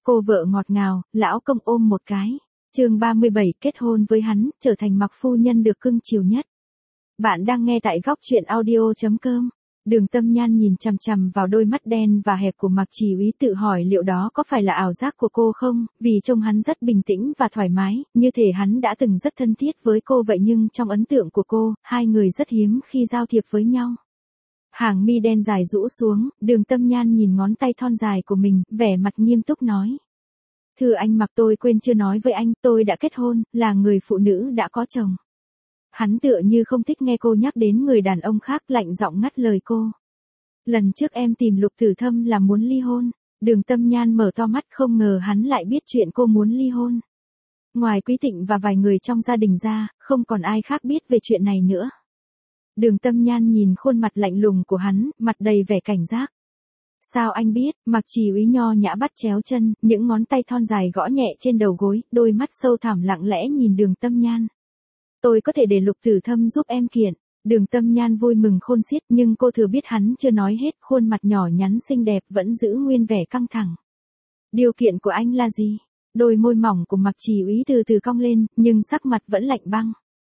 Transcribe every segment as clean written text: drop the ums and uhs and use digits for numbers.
Cô vợ ngọt ngào, lão công ôm một cái. Chương 37 kết hôn với hắn, trở thành mặc phu nhân được cưng chiều nhất. Bạn đang nghe tại góc truyện audio.com. Đường Tâm Nhan nhìn chằm chằm vào đôi mắt đen và hẹp của Mạc Chỉ Úy, tự hỏi liệu đó có phải là ảo giác của cô không, vì trông hắn rất bình tĩnh và thoải mái, như thể hắn đã từng rất thân thiết với cô vậy, nhưng trong ấn tượng của cô, hai người rất hiếm khi giao thiệp với nhau. Hàng mi đen dài rũ xuống, Đường Tâm Nhan nhìn ngón tay thon dài của mình, vẻ mặt nghiêm túc nói. Thưa anh Mạc, tôi quên chưa nói với anh, tôi đã kết hôn, là người phụ nữ đã có chồng. Hắn tựa như không thích nghe cô nhắc đến người đàn ông khác, lạnh giọng ngắt lời cô. Lần trước em tìm Lục Tử Thâm là muốn ly hôn. Đường Tâm Nhan mở to mắt, không ngờ hắn lại biết chuyện cô muốn ly hôn. Ngoài Quý Tịnh và vài người trong gia đình ra, không còn ai khác biết về chuyện này nữa. Đường Tâm Nhan nhìn khuôn mặt lạnh lùng của hắn, mặt đầy vẻ cảnh giác. Sao anh biết? Mạc Chỉ Úy nho nhã bắt chéo chân, những ngón tay thon dài gõ nhẹ trên đầu gối, đôi mắt sâu thẳm lặng lẽ nhìn Đường Tâm Nhan. Tôi có thể để Lục Tử Thâm giúp em kiện. Đường Tâm Nhan vui mừng khôn xiết, nhưng cô thừa biết hắn chưa nói hết, khuôn mặt nhỏ nhắn xinh đẹp vẫn giữ nguyên vẻ căng thẳng. Điều kiện của anh là gì? Đôi môi mỏng của Mạc Chỉ Úy từ từ cong lên, nhưng sắc mặt vẫn lạnh băng.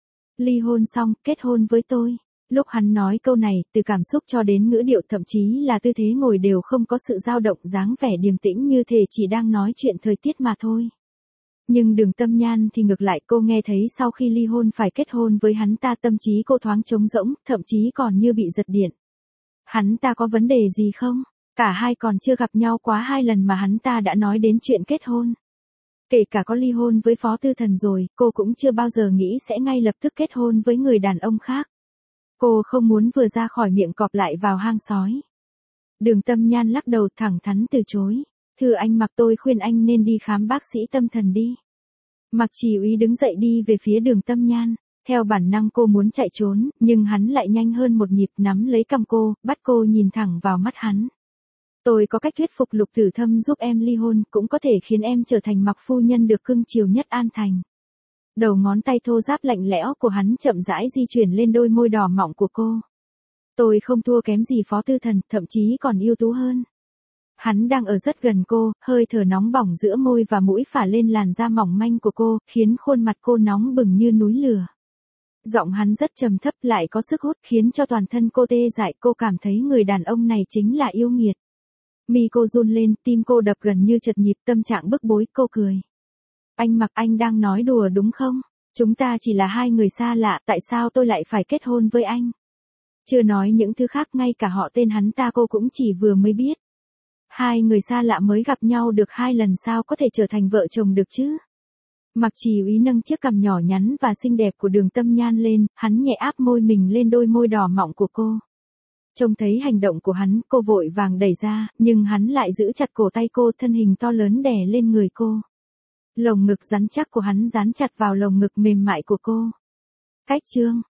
Ly hôn xong, kết hôn với tôi. Lúc hắn nói câu này, từ cảm xúc cho đến ngữ điệu, thậm chí là tư thế ngồi đều không có sự dao động, dáng vẻ điềm tĩnh như thể chỉ đang nói chuyện thời tiết mà thôi. Nhưng Đường Tâm Nhan thì ngược lại, cô nghe thấy sau khi ly hôn phải kết hôn với hắn ta, tâm trí cô thoáng trống rỗng, thậm chí còn như bị giật điện. Hắn ta có vấn đề gì không? Cả hai còn chưa gặp nhau quá 2 lần mà hắn ta đã nói đến chuyện kết hôn. Kể cả có ly hôn với Phó Tư Thần rồi, cô cũng chưa bao giờ nghĩ sẽ ngay lập tức kết hôn với người đàn ông khác. Cô không muốn vừa ra khỏi miệng cọp lại vào hang sói. Đường Tâm Nhan lắc đầu, thẳng thắn từ chối. Thưa anh Mạc, tôi khuyên anh nên đi khám bác sĩ tâm thần đi. Mạc Chỉ Úy đứng dậy đi về phía Đường Tâm Nhan. Theo bản năng cô muốn chạy trốn, nhưng hắn lại nhanh hơn một nhịp, nắm lấy cằm cô, bắt cô nhìn thẳng vào mắt hắn. Tôi có cách thuyết phục Lục Tử Thâm giúp em ly hôn, cũng có thể khiến em trở thành Mạc phu nhân được cưng chiều nhất An Thành. Đầu ngón tay thô ráp lạnh lẽo của hắn chậm rãi di chuyển lên đôi môi đỏ mọng của cô. Tôi không thua kém gì Phó Tư Thần, thậm chí còn ưu tú hơn. Hắn đang ở rất gần cô, hơi thở nóng bỏng giữa môi và mũi phả lên làn da mỏng manh của cô, khiến khuôn mặt cô nóng bừng như núi lửa. Giọng hắn rất trầm thấp, lại có sức hút, khiến cho toàn thân cô tê dại, cô cảm thấy người đàn ông này chính là yêu nghiệt. Mi cô run lên, tim cô đập gần như chật nhịp, tâm trạng bức bối, cô cười. Anh Mạc, anh đang nói đùa đúng không? Chúng ta chỉ là hai người xa lạ, tại sao tôi lại phải kết hôn với anh? Chưa nói những thứ khác, ngay cả họ tên hắn ta cô cũng chỉ vừa mới biết. Hai người xa lạ mới gặp nhau được 2 lần, sao có thể trở thành vợ chồng được chứ? Mạc Chỉ Úy nâng chiếc cằm nhỏ nhắn và xinh đẹp của Đường Tâm Nhan lên, hắn nhẹ áp môi mình lên đôi môi đỏ mọng của cô. Trông thấy hành động của hắn, cô vội vàng đẩy ra, nhưng hắn lại giữ chặt cổ tay cô, thân hình to lớn đè lên người cô. Lồng ngực rắn chắc của hắn dán chặt vào lồng ngực mềm mại của cô. Cách chương